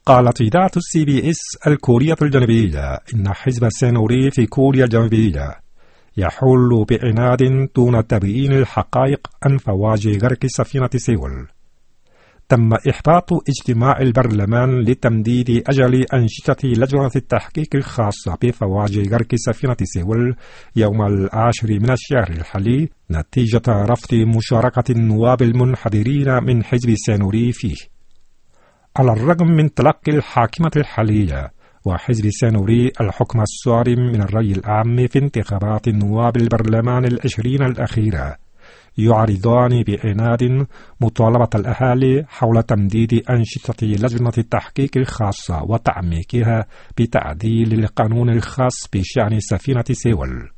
قالت إذاعة CBS الكورية الجنوبية إن حزب السينوري في كوريا الجنوبية يحول بعناد دون تبيين الحقائق عن فواجع غرق سفينة سيول. تم إحباط اجتماع البرلمان لتمديد أجل أنشطة لجنة التحقيق الخاصة بفواجع غرق سفينة سيول يوم 10 من الشهر الحالي نتيجة رفض مشاركة النواب المنحدرين من حزب السينوري فيه. على الرغم من تلقي الحاكمة الحالية وحزب السينوري الحكم الصارم من الرأي العام في انتخابات النواب البرلمان 20 الأخيرة، يعرضان بعناد مطالبة الأهالي حول تمديد أنشطة لجنة التحقيق الخاصة وتعميقها بتعديل القانون الخاص بشأن سفينة سيول.